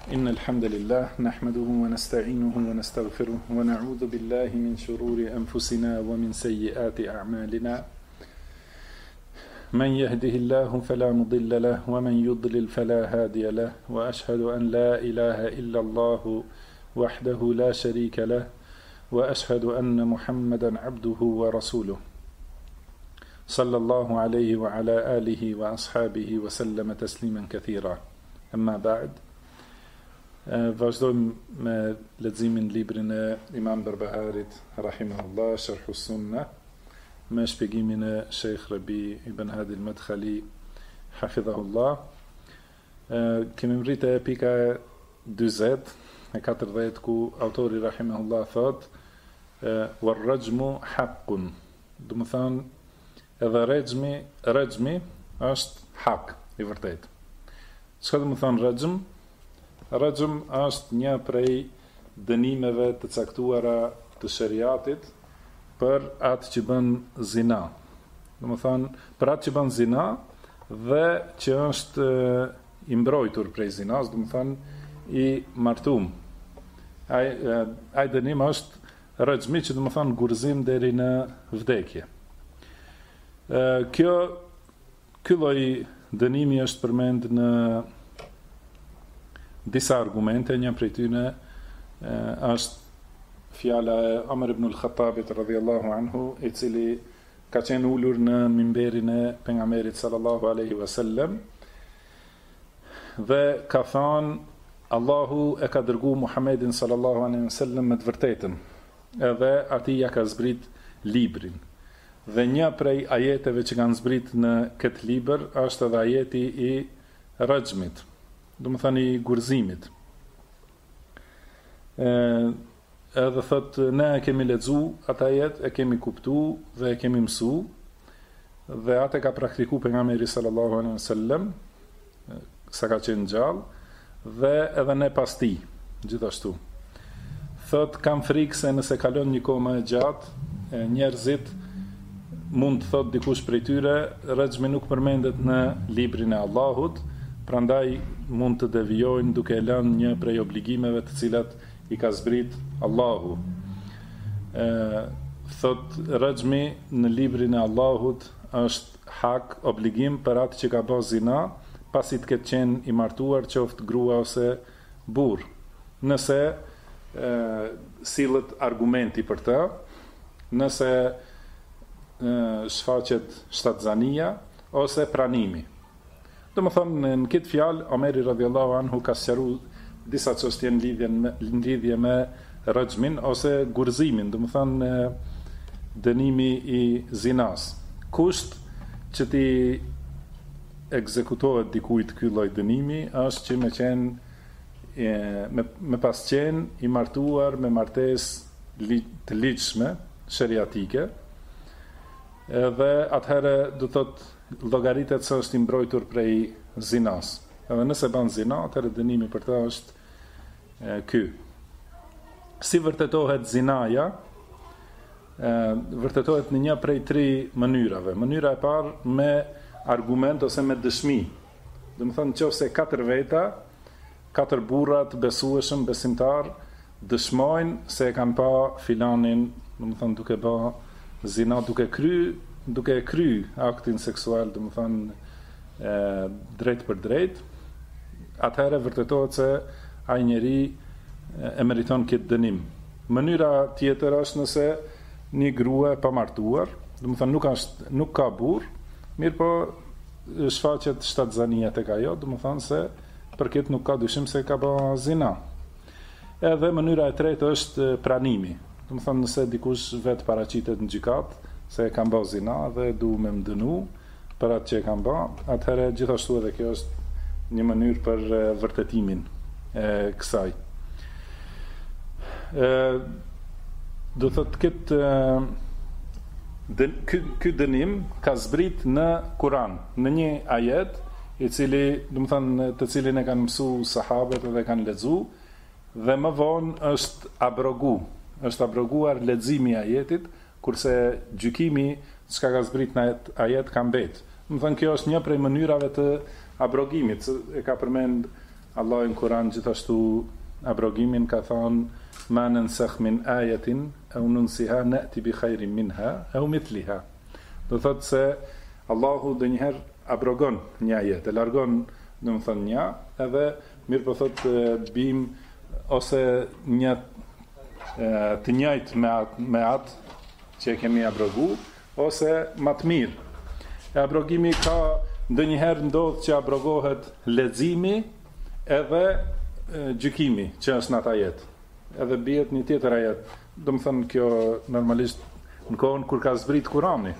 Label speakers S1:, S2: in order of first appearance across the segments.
S1: إن الحمد لله نحمده ونستعينه ونستغفره ونعوذ بالله من شرور أنفسنا ومن سيئات أعمالنا من يهده الله فلا مضل له ومن يضلل فلا هادي له وأشهد أن لا إله إلا الله وحده لا شريك له وأشهد أن محمدا عبده ورسوله صلى الله عليه وعلى آله وأصحابه وسلم تسليما كثيرا أما بعد vazhdojmë me leximin librin e Imam Berbeharit rahimahullah Sharh Sunnah me shpjegimin e Sheikh Rabi ibn Hadi al-Madkhali hafidhahullah. Kemi mbritë pika 40 e 40 ku autori rahimahullah thot war-rajmu haqqun, do të thonë edhe rajmi është hak i vërtet. Çka do të thonë rajm? Rajm është një prej dënimeve të caktuara të shariatit për atë që bën zina. Domethënë, për atë që bën zina dhe që është i mbrojtur prej zinas, domethënë i martum. Ai dënim është rajmi, që domethënë gurzim deri në vdekje. Ky lloj dënimi është përmend në disa argumente. Një prej tyre është fjala e Omer ibn al-Khattabit radhiyallahu anhu, i cili ka qenë ulur në mimberin e pejgamberit sallallahu alaihi wasallam dhe ka thënë Allahu e ka dërguar Muhammedin sallallahu alaihi wasallam me të vërtetën, edhe atij ja ka zbrit librin. Dhe një prej ajeteve që kanë zbrit në këtë libër është edhe ajeti i rajmit, do më thani gurzimit. Edhe thot, ne e kemi lexu ata jetë, e kemi kuptu dhe e kemi mësu, dhe atë ka praktiku pejgamberi sallallahu alaihi wasallam sa ka qenë gjallë, dhe edhe ne pas tij, gjithashtu. Thot, kam frikë se nëse kalon një kohë më e gjatë, njerëzit mund të thot dikush prej tyre, rajmi nuk përmendet në librin e Allahut, prandaj mund të devijojnë duke lënë një prej obligimeve të cilat i ka zbrit Allahu. Thot, rajmi në librin e Allahut është hak, obligim për atë që ka bërë zina, pasi të ketë qenë i martuar, qoftë grua ose burr. Nëse sillet argumenti për të, nëse shfaqet shtatzania ose pranimi. Do më thonë, në këtë fjalë, Omeri radhiyallahu anhu ka sqaruar disa çështje në lidhje me rajmin ose gurzimin, do më thonë dënimi i zinas. Kusht që ti ekzekutohet dikujt ky lloj dënimi është që me pas qenë i martuar me martesë të ligjshme, shariatike, edhe atëherë do thotë llogaritet se është i mbrojtur prej zinas. Edhe nëse bën zina, atëherë dënimi për të është ky. Si vërtetohet zinaja? Vërtetohet në një prej 3 mënyrave. Mënyra e parë me argument ose me dëshmi. Do të thonë nëse 4 veta, 4 burra të besueshëm, besimtar, dëshmojnë se e kanë pa filanin, do të thonë duke bë zina, duke kry aktin seksual, do të thonë drejt për drejt, atëherë vërtetohet se ai njeri e meriton këtë dënim. Mënyra tjetër është nëse një grua e pamartuar, do të thonë nuk ka burr, mirë po shfaqet shtatzania tek ajo, do të thonë se për këtë nuk ka dyshim se ka bërë zina. Edhe mënyra e tretë është pranimi. Do të thonë nëse dikush vetë paraqitet në gjykat se e kanë bërë zina dhe du me më dënu për atë që e kanë bërë, atëherë gjithashtu edhe kjo është një mënyrë për vërtetimin e kësaj. Do thotë ky dënim ka zbrit në Kur'an, në një ajet i cili, do të thonë, të cilin e kanë mësu sahabët dhe kanë lexu, dhe më vonë është abroguar leximi i ajetit, kurse gjykimi çka ka zbrit në ajet ka mbet. Do të thonë, kjo është një prej mënyrave të abrogimit, e ka përmend Allah në Kur'an gjithashtu abrogimin ka thonë ma nansakh min ayatin aw nunsiha na'ti bi khairin minha aw mithliha. Do thotë se Allahu ndonjëherë abrogon një ajet, e largon domethënë një, edhe mirë po thotë bim ose një të njëjtë me atë që e kemi abrogu, ose më të mirë. E abrogimi ka ndonjëherë ndodh që abrogohet leximi edhe gjykimi që është në atë ajet. Edhe bjet një tjetër ajet. Do më thënë kjo normalisht në kohën kur ka zbrit Kurani.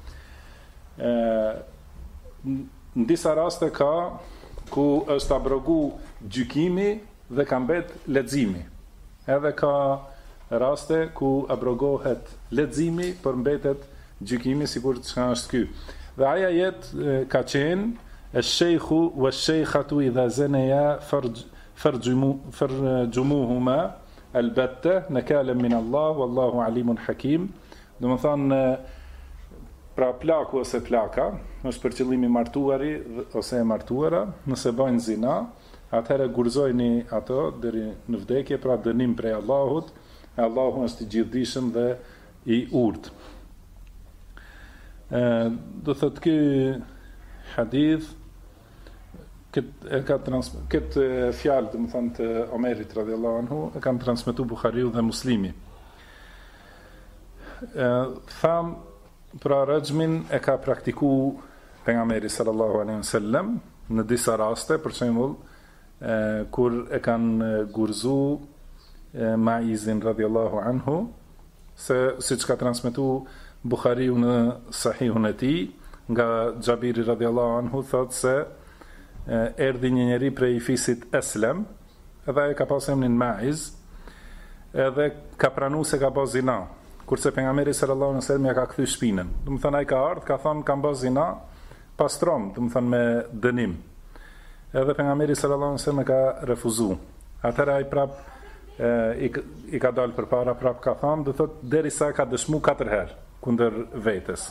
S1: Në disa raste ka ku është abrogu gjykimi dhe ka mbet leximi. Edhe ka raste ku abrogohet leximi për mbetet gjykimi, sikur çka është ky. Dhe aja jetë ka qenë ash-sheikhu wash-sheikhatu idha zanaya farjumuhuma albatta nakalan min Allah wallahu alimun hakim. Do të thonë pra plaku ose plaka është për qëllimi martuari ose e martuara, nëse bëjnë zina, atëherë gurzojni ato deri në vdekje, pra dënim prej Allahut. Allahu është i gjithdijshëm dhe i urtë. Do thot ky hadith këtë fjalë, do të thonë të Omerit radhiyallahu anhu, e kanë transmetuar Buhariu dhe Muslimi. Tham pra rajmin e ka praktikuar pejgamberi sallallahu alaihi wasallam në disa raste, për shembull kur e kanë gurzu Maizin radhiyallahu anhu, se siç ka transmetuar Buhariu në Sahihun e tij, nga Xhabiri radhiyallahu anhu, thotë se erdhi një njeri prej fisit Eslem, edhe ai ka pasur emrin Maiz, edhe ka pranuar se ka bërë zina, kurse pejgamberi sallallahu alaihi wasallam ja ka kthy shpinën. Do të thonë ai ka ardhur, ka thonë kam bërë zina, pastrom, do të thonë me dënim. Edhe pejgamberi sallallahu alaihi wasallam ka refuzuar. Atëherë ai prap i ka dalë përpara, prap ka thonë, do thotë derisa ka dëshmuar 4 herë kundër vetes.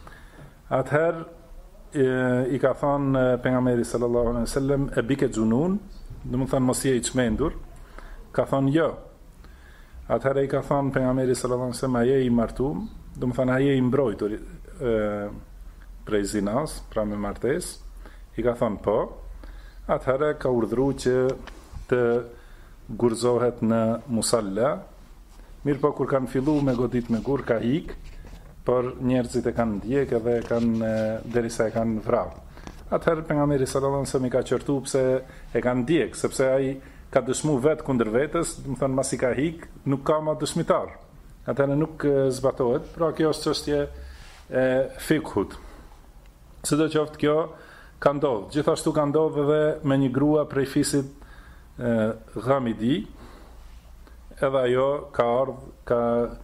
S1: Atëherë i ka thonë pejgamberi sallallahu alaihi wasallam e bike xunun, do të thonë mos je i çmendur. Ka thonë jo. Atëherë i ka thonë pejgamberi sallallahu alaihi wasallam ai i martuar, do të thonë ai i mbrojtur prej zinas, pra me martesë. I ka thonë po. Atëherë ka urdhëruar që të gurzohet në musalla. Mirë po kur kanë fillu me godit me gur, ka hik, por njerëzit e kanë ndjek edhe kanë derisa e kanë vrarë. Atëherë pejgamberi sallallahu alaihi wasallam i ka qortu pse e kanë ndjek, sepse ai ka dëshmuar vetë kundër vetes, do të thonë masi ka hik, nuk ka më dëshmitar. Atëherë nuk zbatohet, pra kjo është çështje e fikhut. Sidoqoftë kjo ka ndodhur. Gjithashtu ka ndodhur edhe me një grua prej fisit Ghamidi, edhe ajo ka ardhur,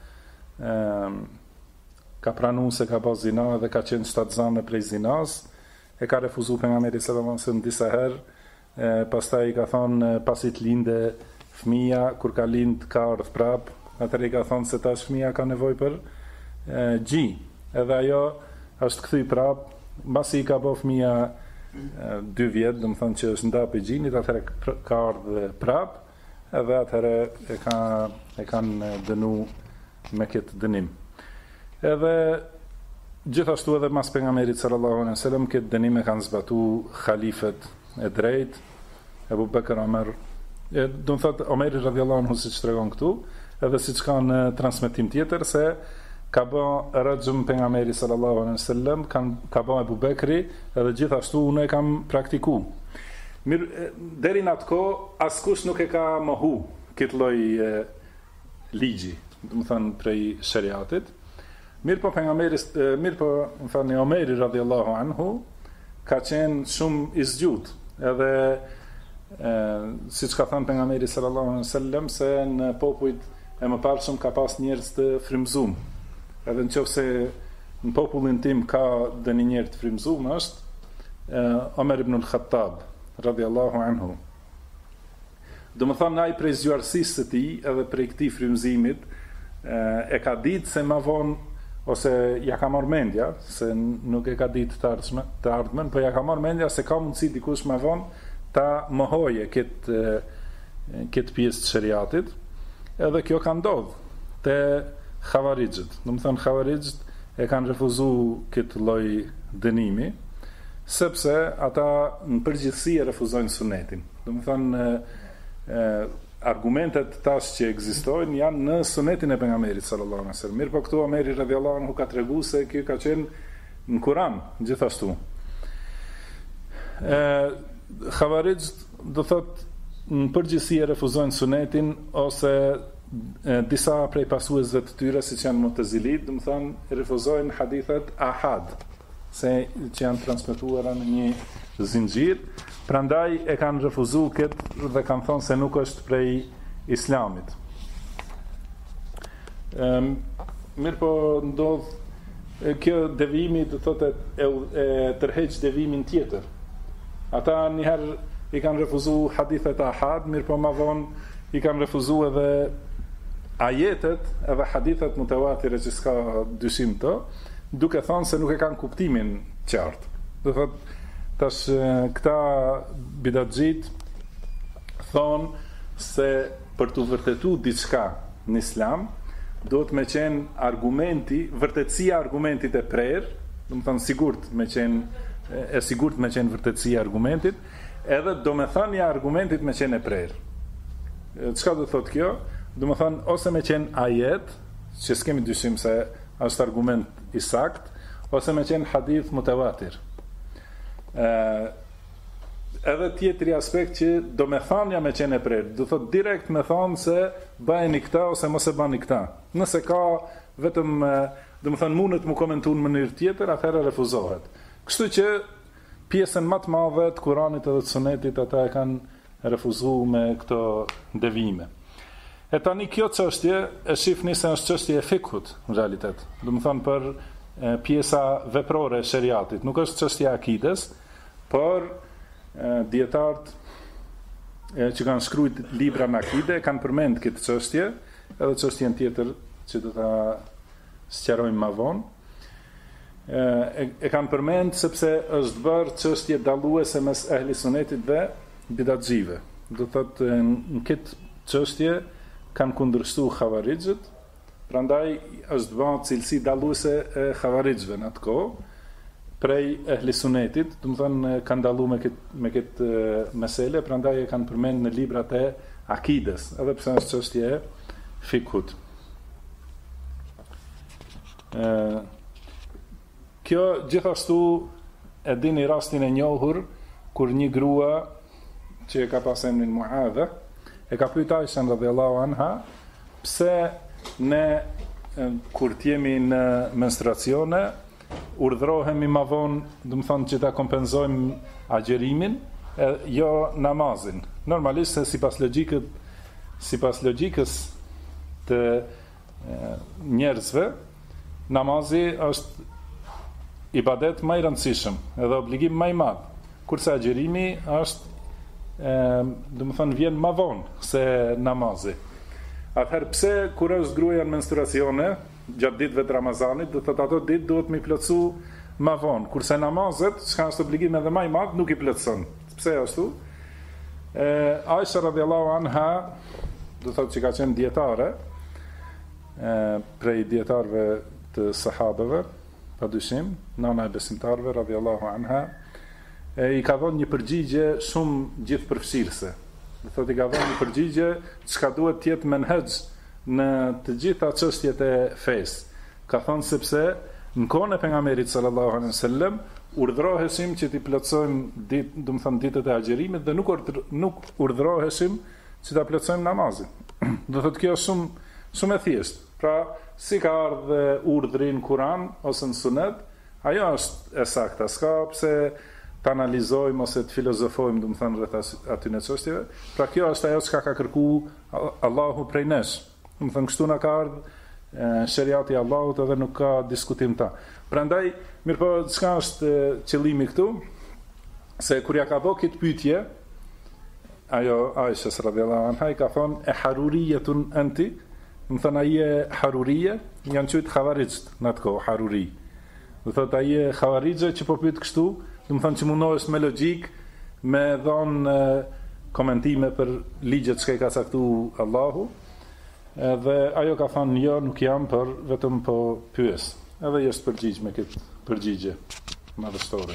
S1: ka pranuar se ka bërë zina dhe ka qenë shtatzane prej zinas, e ka refuzuar pejgamberi sallallahu alaihi wasallam disa herë, pastaj i ka thonë pasi të linde fëmia, kur ka lind ka ardhur prap, atëherë i ka thonë se tash fëmia ka nevojë për gji, edhe ajo është kthy prap, mbasi i ka bërë fëmia 2 vjet, do të thonë që është nda për gjinit, atëherë ka ardhur prap, edhe atëherë e kanë dënu me këtë dënim. Edhe gjithashtu edhe mas pejgamberit sallallahu alaihi wasallam këtë dënim e kanë zbatuar halifet e drejt, Abu Bekr, Omer, do të thotë Omeri radhiyallahu anhu, siç tregon këtu, edhe siç ka në transmetim tjetër, se ka bë rajm pejgamberi sallallahu alaihi wasallam, ka bë Abu Bekri, edhe gjithashtu unë e kam praktikuar. Mirë, deri në atë kohë askush nuk e ka mohu këtë lloj ligji, do të thonë prej shariatit. Mirë po Omeri radhiyallahu anhu ka qenë shumë i zgjut, edhe siç ka thënë pejgamberi sallallahu alaihi wasallam, se në popujt e mëparshëm ka pas njerëz të frymzuar. Edhe nëse në popullin tim ka dënë njerëz të frymzuar, është Omer ibn al-Khattab radhiyallahu anhu. Do të thonë ai prej zgjuarësisë së tij edhe prej këtij frymëzimit e ka ditë se më vonë, ose ja ka marrë mendja, se nuk e ka ditë të ardhmen, po ja ka marrë mendja se ka mundësi dikush më vonë ta mohoje këtë pjesë të shariatit, edhe kjo ka ndodhur te Xhavarixhët. Do të thonë Xhavarixhët e kanë refuzuar këtë lloj dënimi, sepse ata në përgjithësi e refuzojnë sunetin. Do të thonë argumentet tash që ekzistojnë janë në sunetin e pejgamberit sallallahu alaihi wasallam. Mirë, po këtu Omeri radhiyallahu anhu ka treguar se kjo ka qenë në Kur'an gjithashtu. Xhavarixhët do thotë në përgjithësi e refuzojnë sunetin, ose disa prej pasuesve të tyre, siç janë Mu'tazilit, do të thonë refuzojnë hadithet ahad, që janë transmetuara në një zinxhir, prandaj e kanë refuzuar këtë dhe kanë thonë se nuk është prej Islamit. Mirë, po ndodh kjo devijimi, do thotë e tërheq devijimin tjetër. Ata njëherë i kanë refuzuar hadithet ahad, mirë, po ma vonë i kanë refuzuar edhe ajetet edhe hadithet mutawatire që s'ka dyshim të, duke thonë se nuk e kanë kuptimin qartë. Do thotë tash këta bidatxhit thonë se për të vërtetuar diçka në Islam duhet me qenë argumenti, vërtetësia e argumentit e prerë, do të thonë sigurt me qenë vërtetësia e argumentit, edhe domethënia e argumentit me qenë e prerë. Çka do thotë kjo? Do të thonë ose me qenë ajet, që s'kemi dyshim se është argument i sakt, ose me qenë hadith mutawatir. Edhe tjetri aspekt që domethënia me qenë e prerë, do thotë direkt me thonë se bëjeni këta ose mos e bani këta. Nëse ka vetëm, do të thonë mundet mu komentuar në mënyrë tjetër, atëherë refuzohet. Kështu që pjesën më të madhe të Kuranit edhe të Sunetit ata e kanë refuzuar me këto devijime. E tani kjo çështje e shihni se është çështje e fikut në realitet. Do të thonë për pjesa veprore e shariatit, nuk është çështje e akides, por dietarët që kanë shkruajt libra në akide kanë përmend këtë çështje, edhe çështjen tjetër që do ta sqarojmë më vonë. E kanë përmend sepse është bërë çështje dalluese mes ehli sunetit dhe bidatxive. Do thotë në këtë çështje kanë kundërshtuar Xhavarixhët, prandaj është bërë cilësi dalluese e Xhavarixhëve në atë kohë prej ehli sunetit, do të thonë kanë dalluar me këtë mesele, prandaj e kanë përmend në librat e akides, edhe pse është çështje e fikut. Kjo gjithashtu e dini rastin e njohur kur një grua që e ka pas emrin Muadha e ka pyet Aishën radhiyallahu anha pse ne kur t'jemi në menstruacione urdhrohemi ma vonë, do të thonë që ta kompenzojmë agjerimin, jo namazin. Normalisht se sipas logjikës të njerëzve, namazi është ibadet më i rëndësishëm, edhe obligim më i madh, kurse agjerimi është do të thonë vjen më vonë se namazi. Atëherë pse kur është gruaja në menstruacione gjatë ditëve të Ramazanit, do thotë ato ditë duhet mi plotësu më vonë, kurse namazet, çka është obligim edhe më i madh, nuk i plotëson. Pse ashtu? Aisha radhiyallahu anha, do thotë që ka qenë dietare, prej dietarëve të sahabeve, padyshim, nana e besimtarëve radhiyallahu anha, i ka dhënë një përgjigje shumë gjithëpërfshirëse. Do thotë i ka dhënë një përgjigje çka duhet të jetë menhexh në të gjitha çështjet e fesë. Ka thënë sepse në kohën e pejgamberit sallallahu alaihi wasallam urdhroheshim që t'i plotësojmë ditë, do të thonë ditët e agjerimit dhe nuk urdhroheshim që ta plotësojmë namazin. Do thotë kjo është shumë e thjeshtë. Pra, si ka ardhur urdhri në Kur'an ose në Sunet, ajo është e saktë, s'ka pse të analizojmë ose të filozofojmë, do të thënë rreth atyre çështjeve. Pra kjo është ajo që ka kërkuar Allahu prej nesh. Do të thënë kështu na ka ardhur shariati i Allahut edhe nuk ka diskutim ta. Prandaj, mirëpo çka është qëllimi këtu? Se kur ja ka bëu këtë pyetje, ajo Aisha radhiyallahu anha i ka thonë e haruriyetun anti, do të thënë ai e harurie, janë thënë Xhavarixhët në atë kohë, haruri. Do thotë ai e Xhavarixhë që po pyet kështu, do të thonë që mundohesh me logjik me dhënë komentime për ligjet që i ka caktuar Allahu, dhe ajo ka thënë jo, nuk jam, për vetëm po pyes. Edhe është përgjigj me këtë përgjigje madhështore.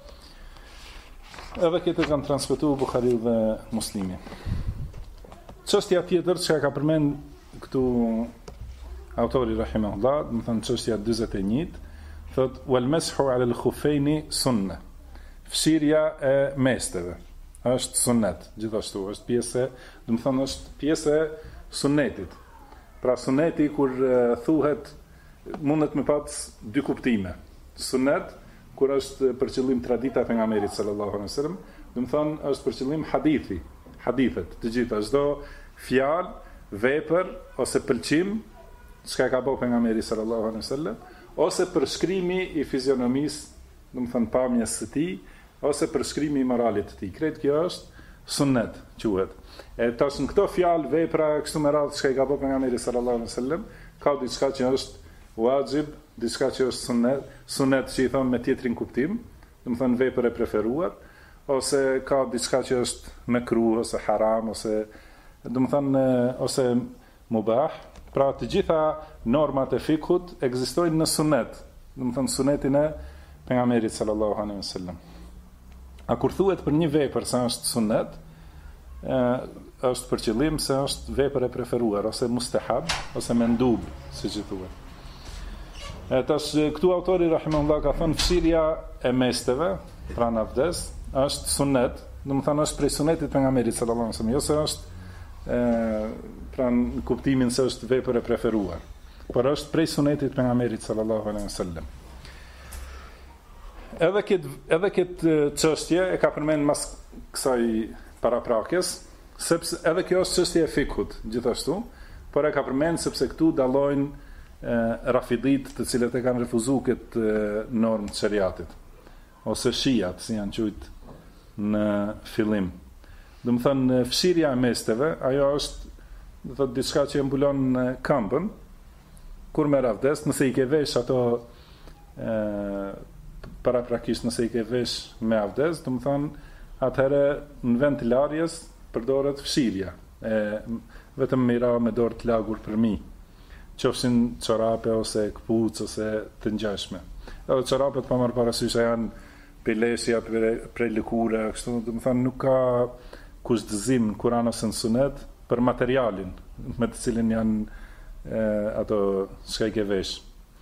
S1: Edhe këtë kanë transmetuar Buhariu dhe Muslimi. Çështja tjetër që ka përmend këtu autori rahimahullah, do të thënë çështja 41, thot wal mashu ala al khuffaini sunna. Fshirja e mesteve është sunnet, gjithashtu është pjesë, do të thënë është pjesë e sunnetit. Pra sunneti kur thuhet mundet me pas dy kuptime. Sunnet kur është për qëllim tradita e pejgamberit sallallahu alaihi wasallam, do të thonë është për qëllim hadithet, të gjitha, çdo fjalë, vepër ose pëlqim çka ka bëu pejgamberi sallallahu alaihi wasallam, ose përshkrimi i fizionomisë, do të thonë pamjes së tij, ose përshkrimi i moralit të tij. Kretë kjo është sunnet, quhet. E tash në këto fjalë, vepra kështu me radhë çka i ka bëu pejgamberi sallallahu alaihi wasallam, ka diçka që është wajib, diçka që është sunnet që i thon me tjetrin kuptim, do të thonë vepër e preferuar, ose ka diçka që është mekruh ose haram ose do të thonë ose mubah. Pra të gjitha normat e fikut ekzistojnë në sunnet, do të thonë sunnetin e pejgamberit sallallahu alaihi wasallam. A kur thuhet për një vepër se është sunnet, është për qëllim se është vepër e preferuar ose mustahab ose mendub, siç i thuhet. Tash këtu autori rahimahullah ka thënë fshirja e mesteve, pra në abdes, është sunnet, do të thonë është prej sunnetit pejgamberit sallallahu alaihi wasallam, jo se është pra në kuptimin se është vepër e preferuar, por është prej sunnetit pejgamberit sallallahu alaihi wasallam. Edhe këtë çështje e ka përmend mas kësaj paraprakjes, sepse edhe kjo është çështje e fikut gjithashtu, por e ka përmend sepse këtu dallojnë rafidit të cilët e kanë refuzuar këtë normë të shariatit, ose shijat, si janë quajtur në fillim. Do të thënë fshirja e mesteve, ajo është, do thotë diçka që mbulon këmbën kur merr abdes, nëse i ke vesh ato paraprakisht nëse i ke vesh me abdes, do të thonë atëherë në vend të larjes përdoret fshirja, vetëm mira me dorë të lagur për mi, qofshin çorape ose këpucë ose të ngjashme. Edhe çorapet pa marrë parasysh janë pilesja prej lëkure, kështu do të thonë nuk ka kushtëzim në Kur'an ose në Sunet për materialin me të cilin janë ato çka i ke vesh.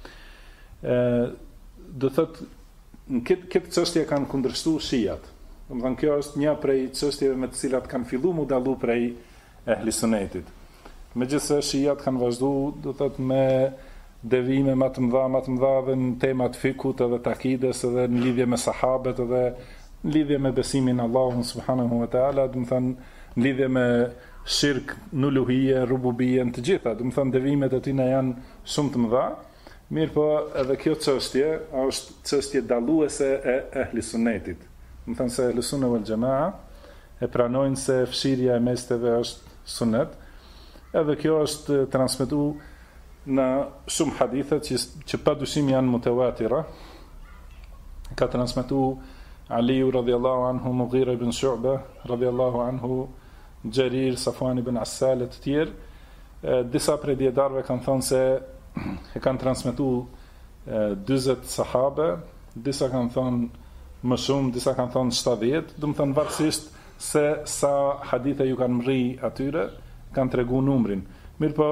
S1: Do thotë në këtë çështje kanë kundërshtuar shijat. Do të thonë kjo është një prej çështjeve me të cilat kanë filluar mu dallu prej ehli sunetit. Megjithëse shijat kanë vazhduar, do thotë me devime më të mëdha dhe në temat fikut edhe të akides edhe në lidhje me sahabet edhe në lidhje me besimin Allahun subhanahu wa taala, do të thonë në lidhje me shirk, nuluhije, rububije, të gjitha, do të thonë devimet e tyre janë shumë të mëdha. Mirë po, edhe kjo çështje është çështje dalluese e ehli sunnetit. Do të thonë se ehli sunne wal jamaa e pranojnë se fshirja e mesteve është sunnet. Edhe kjo është transmetuar në shumë hadithe që padyshim janë mutawatira. Ka transmetuar Aliu radhiyallahu anhu, Mughira ibn Shu'ba radhiyallahu anhu, Jarir, Safwan ibn Assal e të tjerë. Disa prej dietarëve kanë thënë se e kanë transmetuar 40 sahabe, disa kanë thënë më shumë, disa kanë thënë 70, do të thënë varësisht se sa hadithe ju kanë mri atyre, kanë tregu numrin. Mirë po,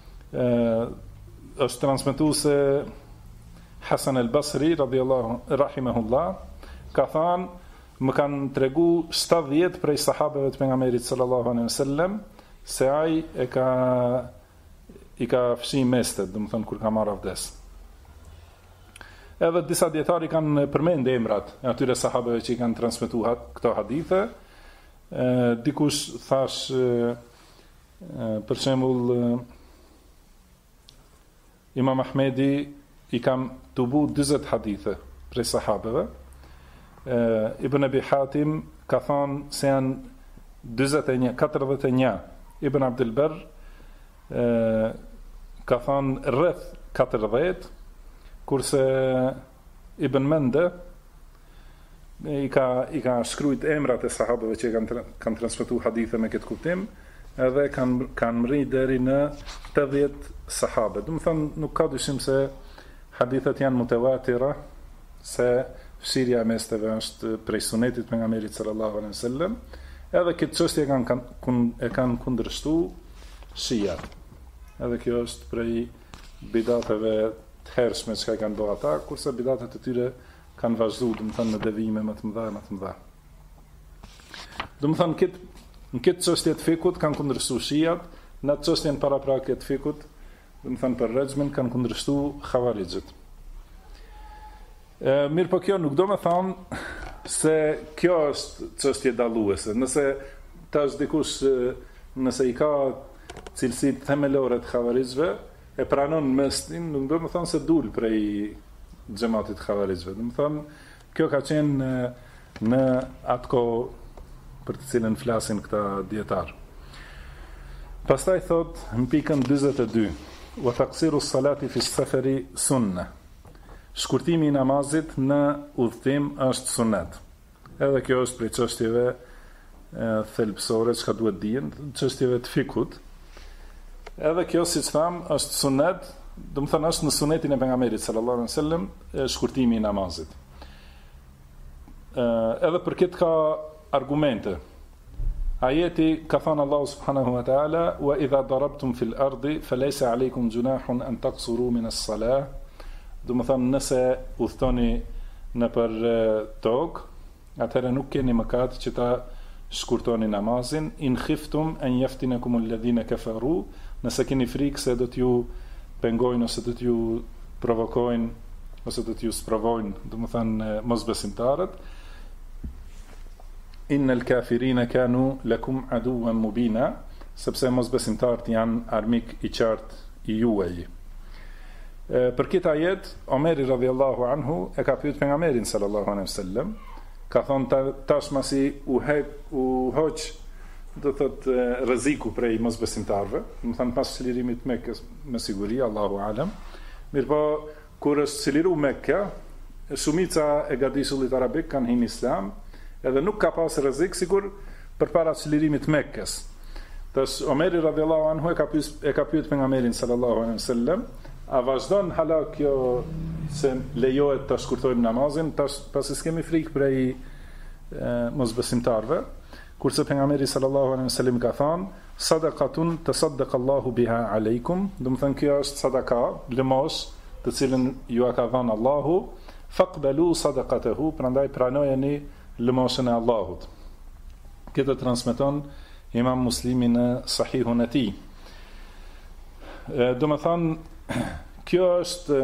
S1: është transmetuar se Hasan al-Basri rahimahullah ka thënë më kanë tregu 70 prej sahabeve të pejgamberit sallallahu alaihi wasallam se ai i ka fshi mestet, do të thënë kur ka marrë abdes. Edhe disa dietari kanë përmend emrat e atyre sahabeve që i kanë transmetuar këto hadithe. Dikush thash për shembull Imam Ahmedi i kam tubu 20 hadithe prej sahabeve. Ibn Abi Hatim ka thonë se janë 41. Ibn Abdul Barr ka thonë rreth 40, kurse Ibn Mende i ka shkruajt emrat e sahabëve që kanë transmetuar hadithe me këtë kuptim, edhe kanë mri deri në 80 sahabe. Do të thonë nuk ka dyshim se hadithet janë mutawatira, se fshirja e mesteve është prej sunetit pejgamberit sallallahu alaihi wasallam, edhe këtë çështje kanë kundërshtuar shijat. Edhe kjo është prej bidateve të hershme që kanë bërë ata, kurse bidatet e tyre kanë vazhduar, do të thonë, në devijime më të mëdha. Do të thonë në këtë çështje të fikut kanë kundërshtuar shijat, në çështjen paraprake të fikut, do të thonë për rexhmin kanë kundërshtuar xhavarixhët. Mirë, po kjo nuk do me thonë se kjo është çështje dalluese. Nëse tash dikush nëse i ka cilësitë themelore të xhavarixhëve, e pranon mestin, nuk do me thonë se dul prej xhamatit të xhavarixhëve. Do me thonë kjo ka qenë në atë kohë për të cilën flasin këta dietar. Pastaj thot në pikën 42, wa taqsiru s-salati fi s-safari sunna. Shkurtimi i namazit në udhtim është sunet. Edhe kjo është prej çështjeve thelbësore që duhet dihen, çështjeve të fikut. Edhe kjo, siç tham, është sunet, do të thonë është në sunetin e pejgamberit sallallahu alaihi wasallam shkurtimi i namazit. Edhe për këtë ka argumente. Ajeti ka thënë Allahu subhanahu wa taala: "Wa idha darabtum fil ardi falaysa alaykum junahun an taqsuru min as-salah." Do më thënë, nëse udhtoni në për tokë, atëherë nuk keni mëkat që ta shkurtoni namazin, in khiftum an yaftinakum alladhina kafaru, nëse keni frikë se do t'ju pengojnë ose do t'ju provokojnë ose do t'ju sprovojnë, do më thënë, mosbesimtarët. Innal kafirina kanu lakum aduwwan mubina, sepse mosbesimtarët janë armik i qartë i juaj. Për këtë ajet, Omeri radhiyallahu anhu e ka pyet pejgamberin sallallahu alaihi wasallam, ka thonë tash masi u hoq, do thotë, rreziku prej mosbesimtarëve, do të thonë pas çlirimit të Mekës, me siguri, Allahu alem. Mirpo kur është çliruar Mekka, shumica e gadisullit arabik kanë hyrë në Islam, edhe nuk ka pas rrezik sigur përpara çlirimit të Mekës. Tash Omeri radhiyallahu anhu e ka pyet pejgamberin sallallahu alaihi wasallam, a vazhdon hala kjo se lejohet ta shkurtojmë namazin, pasi s'kemi frikë prej mosbesimtarëve, kurse pejgamberi sallallahu alaihi wasallam ka thënë: "Sadaqatun tasaddaqa Allahu biha aleikum", do të thënë kjo është sadaka, lëmos, të cilën ju ka dhënë Allahu, faqbalu sadaqatahu, prandaj pranojeni lëmosën e Allahut. Këtë transmeton Imam Muslimi në Sahihun e tij. Do të thënë, kjo është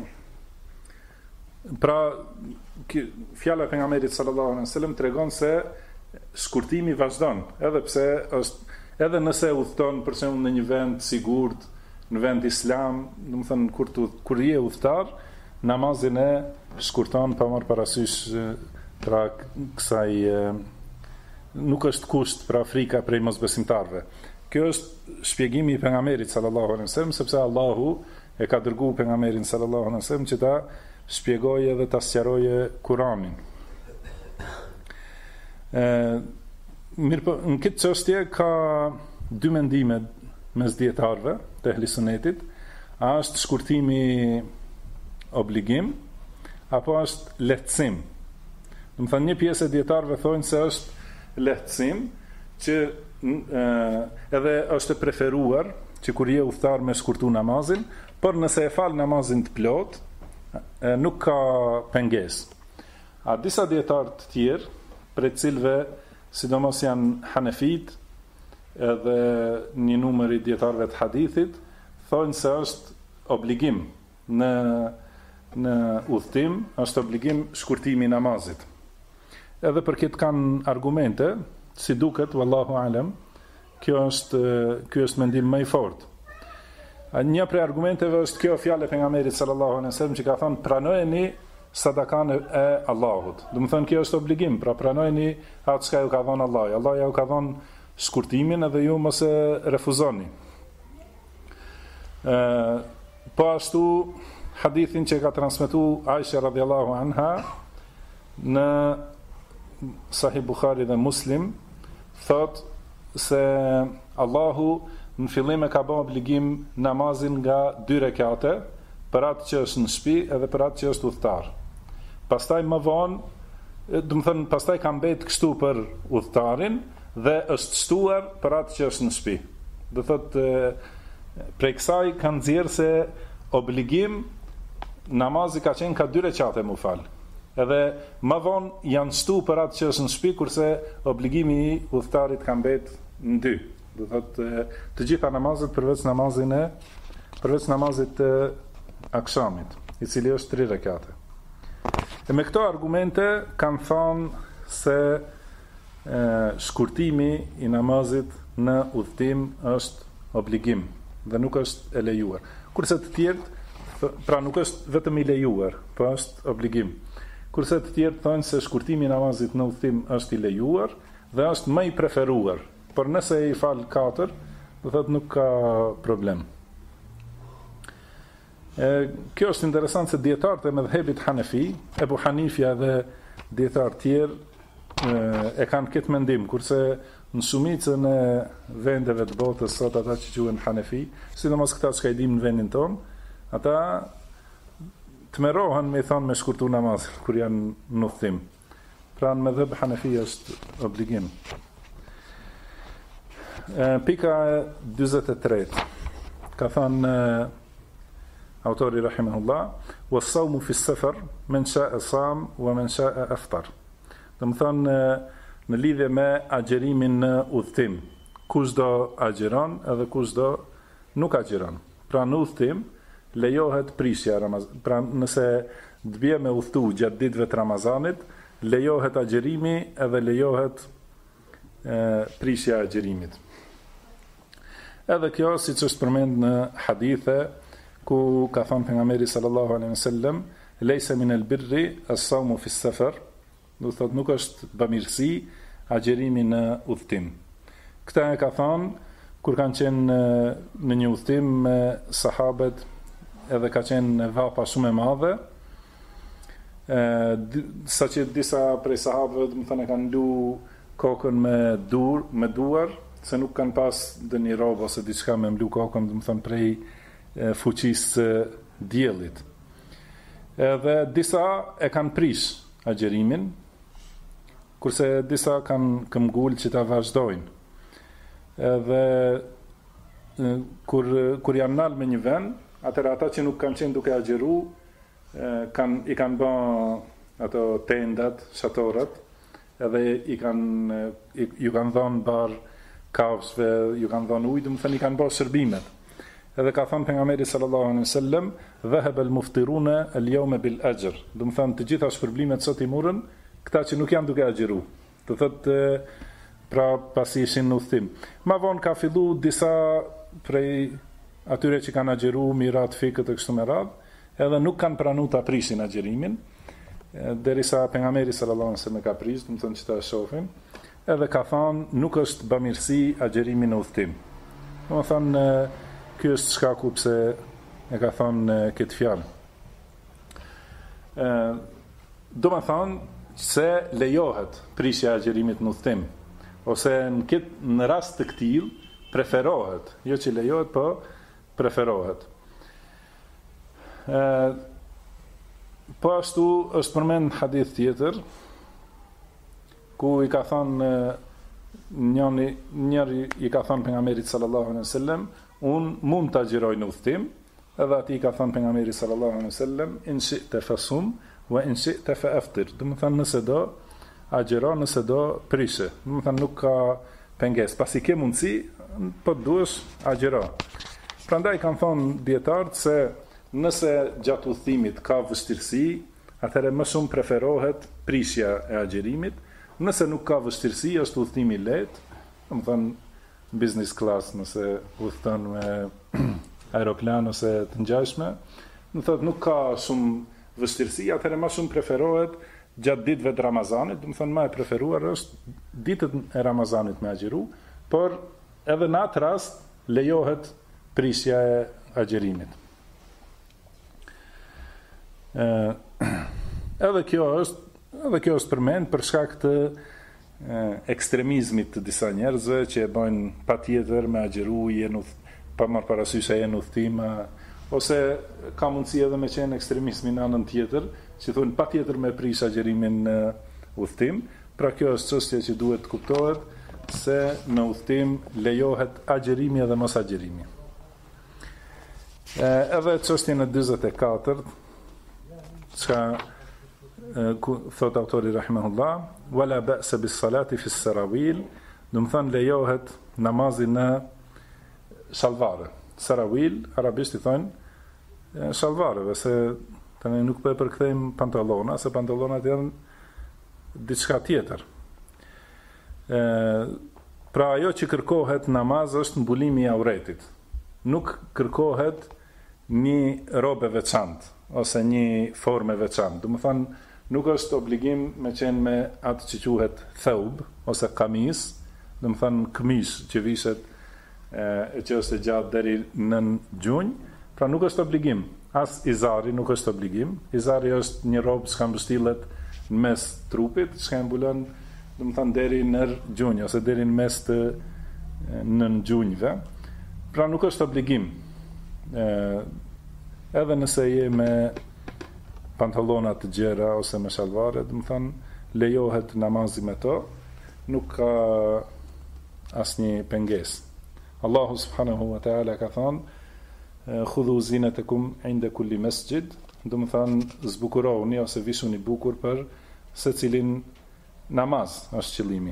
S1: pra fjala e pejgamberit sallallahu alaihi wasallam tregon se shkurtimi vazhdon, edhe pse është edhe nëse udhton për shembull në një vend sigurt, në vend islam, do të thënë kur je udhtar, namazin e shkurton pa marrë parasysh pra kësaj nuk është kusht pra frika prej mosbesimtarëve. Kjo është shpjegimi i pejgamberit sallallahu alaihi wasallam, sepse Allahu e ka dërguar pejgamberin sallallahu alaihi wasallam që ta shpjegojë dhe ta sqarojë Kur'anin. Mirë, në këtë çështje ka dy mendime mes dietarëve të ehli sunetit, a është shkurtimi obligim apo është lehtësim. Do të thënë, një pjesë e dietarëve thonë se është lehtësim, që edhe është preferuar që kur je udhtar me shkurtu namazin, por nëse e fal namazin të plot, nuk ka pengesë. A disa dietarë të tjerë, për cilëve sidomos janë Hanefit, edhe një numër i dietarëve të hadithit, thonë se është obligim në udhtim, është obligim shkurtimi i namazit. Edhe për këtë kanë argumente, si duket, wallahu alem, kjo është mendim më i fortë. Një prej argumenteve është kjo fjalë e pejgamberit sallallahu alaihi wasallam që ka thënë: pranojeni sadakan e Allahut. Do të thënë kjo është obligim, pra pranojeni atë çka ju ka dhënë Allahu. Allahu ju ka dhënë shkurtimin edhe ju mos e refuzoni. Po ashtu hadithin që ka transmetuar Aisha radhiyallahu anha në Sahih Bukhari dhe Muslim thot se Allahu në fillim e ka bërë obligim namazin nga 2 rekate për atë që është në shtëpi edhe për atë që është udhëtar. Pastaj më vonë, do të thënë, pastaj ka mbetë kështu për udhëtarin dhe është shtuar për atë që është në shtëpi. Do thotë prej kësaj kanë nxjerrë se obligim namazi ka qenë ka 2 rekate më fal. Edhe më vonë janë shtu për atë që është në shtëpi, kurse obligimi i udhëtarit ka mbetë në 2. Do thotë të gjitha namazet përveç namazit të akshamit, i cili është 3 rekate. E me këto argumente kanë thonë se shkurtimi i namazit në udhtim është obligim dhe nuk është e lejuar. Kurse të tjerë, pra nuk është vetëm i lejuar, po është obligim. Kurse të tjerë thonë se shkurtimi i namazit në udhtim është i lejuar dhe është më i preferuar. Por nëse i fal 4, do thotë nuk ka problem. Kjo është interesant se dietarët e mëdhëbit Hanefi, Ebu Hanifja dhe dietarë tjerë e kanë këtë mendim, kurse në shumicën e vendeve të botës sot ata që quhen Hanefi, sidomos këta që i dim në vendin tonë, ata tmerohen me thonë me shkurtu namazin kur janë në udhtim. Pra në mëdhëb Hanefi është obligim. Pika 43 ka thënë autori rahimahullah, was-sawmu fi as-safar man sha'a sam wa man sha'a aftar. Do të thonë në lidhje me agjerimin në udhtim, kushdo agjeron edhe kushdo nuk agjeron. Pra në udhtim lejohet prishja Ramazan. Pra nëse të bie me udhtu gjatë ditëve të Ramazanit, lejohet agjerimi edhe lejohet prishja e agjerimit. Edhe kjo, siç është përmend në hadithe, ku ka thënë pejgamberi sallallahu alaihi wasallam, "Laysa min al-birri as-sawmu fi as-safar", do thotë nuk është bamirësi agjerimi në udhtim. Këta e ka thënë kur kanë qenë në një udhtim me sahabët, edhe ka qenë vapa shumë e madhe, saqë disa prej sahabëve, do të thonë, kanë lu kokën me duar, se nuk kanë pas dhe një robë ose diçka me mlu kokën, do të thonë, prej fuqisë diellit. Edhe disa e kanë prish agjerimin, kurse disa kanë këmbgul që ta vazhdojnë. Edhe kur janë nalë me një vend, atëra ata që nuk kanë qenë duke agjeru, i kanë bën ato tendat, shatorat, edhe ju kanë dhënë bar kafshëve, ju kanë dhënë ujë, do të thënë i kanë bërë shërbimet. Edhe ka thënë pejgamberi sallallahu alaihi wasallam, "Dhahaba al-muftiruna al-yawma bil-ajr." Do të thënë të gjitha shpërblimet sot i morën këta që nuk janë duke agjeru. Do thotë pra pasi ishin në udhtim. Ma vonë ka fillu disa prej atyre që kanë agjeru mirat fikët e kështu me radhë, edhe nuk kanë pranu ta prishin agjerimin, derisa pejgamberi sallallahu alaihi wasallam ka prish, do të thonë që ta shohin, edhe ka thënë nuk është bamirësi agjerimi në udhtim. Do të thonë ky është shkaku pse e ka thënë këtë fjalë. Do të thonë se lejohet prishja e agjerimit në udhtim, ose në rast të këtill preferohet, jo që lejohet, po preferohet. Po ashtu është përmend hadith tjetër ku i ka thënë njëri i ka thënë pejgamberit sallallahu alaihi wasallam, unë mund të agjeroj në udhtim, edhe ati i ka thënë pejgamberi sallallahu alaihi wasallam, in shi'ta fasum wa in shi'ta fa'aftir. Do të thënë nëse do agjero, nëse do prishe. Do të thënë nuk ka pengesë, pasi ke mundësi, po duhesh agjero. Prandaj kanë thonë dietarët se nëse gjatë udhtimit ka vështirësi, atëherë më shumë preferohet prishja e agjerimit. Nëse nuk ka vështirësi, është udhtimi i lehtë, do të thënë business class, nëse udhton me aeroplan ose të ngjashme, do thotë nuk ka shumë vështirësi, atëherë më shumë preferohet gjatë ditëve të Ramazanit, do të thënë më e preferuar është ditët e Ramazanit me agjeru, por edhe në atë rast lejohet prishja e agjerimit. Edhe kjo është Edhe kjo është përmend për shkak të ekstremizmit të disa njerëzve që e bojnë patjetër me agjeru, pa marrë parasysh e jenë udhtim, ose ka mundësi edhe me qenë ekstremizmi në anën tjetër, që thonë patjetër me prish agjerimin në udhtim. Pra kjo është çështje që duhet të kuptohet se në udhtim lejohet agjerimi edhe mos agjerimi. Edhe çështja në 44, çka thot autori rahimahullah, wala ba'sa bis salati fi sarawil, do të thonë lejohet namazi në shalvare. Sarawil arabisht i thonë shalvareve, se tani nuk po e përkthejmë pantallona, se pantallonat janë diçka tjetër. Pra ajo që kërkohet namaz është mbulimi i auretit. Nuk kërkohet një robë veçantë ose një formë veçantë. Do të thonë nuk është obligim me qenë me atë që quhet thawb ose kamis, do të thonë këmish që vishet që është e gjatë deri nën gjunjë, pra nuk është obligim. As izari nuk është obligim. Izari është një robë që mbështillet në mes trupit, që mbulon, do të thonë deri në gjunjë ose deri në mes të nën gjunjëve. Pra nuk është obligim. Edhe nëse je me pantallona të gjera ose me shalvare, do të thonë lejohet namazi me to, nuk ka asnjë pengesë. Allahu subhanahu wa ta'ala ka thonë khudhu zinatakum inda kulli masjid, do të thonë zbukuroni ose vishuni bukur për secilin namaz, është qëllimi.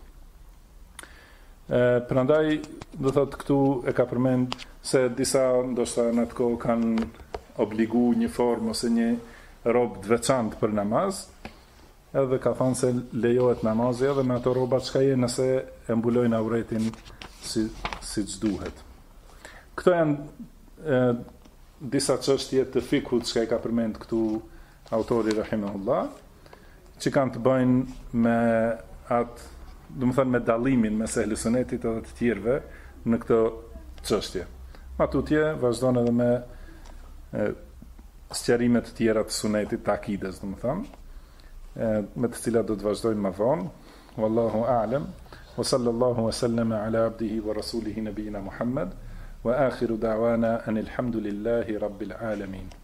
S1: Prandaj do thotë këtu e ka përmend se disa ndoshta në atë kohë kanë obligu një formë ose një robë të veçantë për namaz, edhe ka thonë se lejohet namazi edhe me ato roba që ka je nëse e mbulojnë auretin si që duhet. Këto janë disa çështje të fikut që i ka përmend këtu autori rahimahullah, që kanë të bëjnë me atë, do të thënë me dallimin mes ehli sunetit edhe të tjerëve në këtë çështje. Matutje vazhdon edhe me sqarimet të tjera të sunetit, të akides, do të thënë, me të cilat do të vazhdojmë më vonë. Wallahu a'lam. Wa sallallahu wa sallama ala abdihi wa rasulihi nabiyina Muhammad wa akhiru da'wana anil hamdulillahi rabbil alamin.